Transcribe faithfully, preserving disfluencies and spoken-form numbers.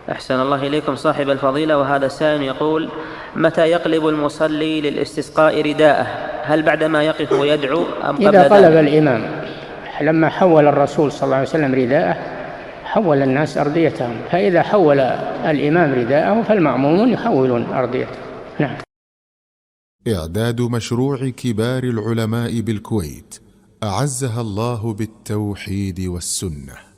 أحسن الله إليكم صاحب الفضيلة. وهذا سائل يقول: متى يقلب المصلي للاستسقاء رداءه؟ هل بعدما يقف ويدعو أم قبل إذا قلب ذلك؟ الإمام، لما حول الرسول صلى الله عليه وسلم رداءه حول الناس أرضيتهم، فإذا حول الإمام رداءه فالمأمومون يحولون أرضيته. نعم. إعداد مشروع كبار العلماء بالكويت أعزها الله بالتوحيد والسنة.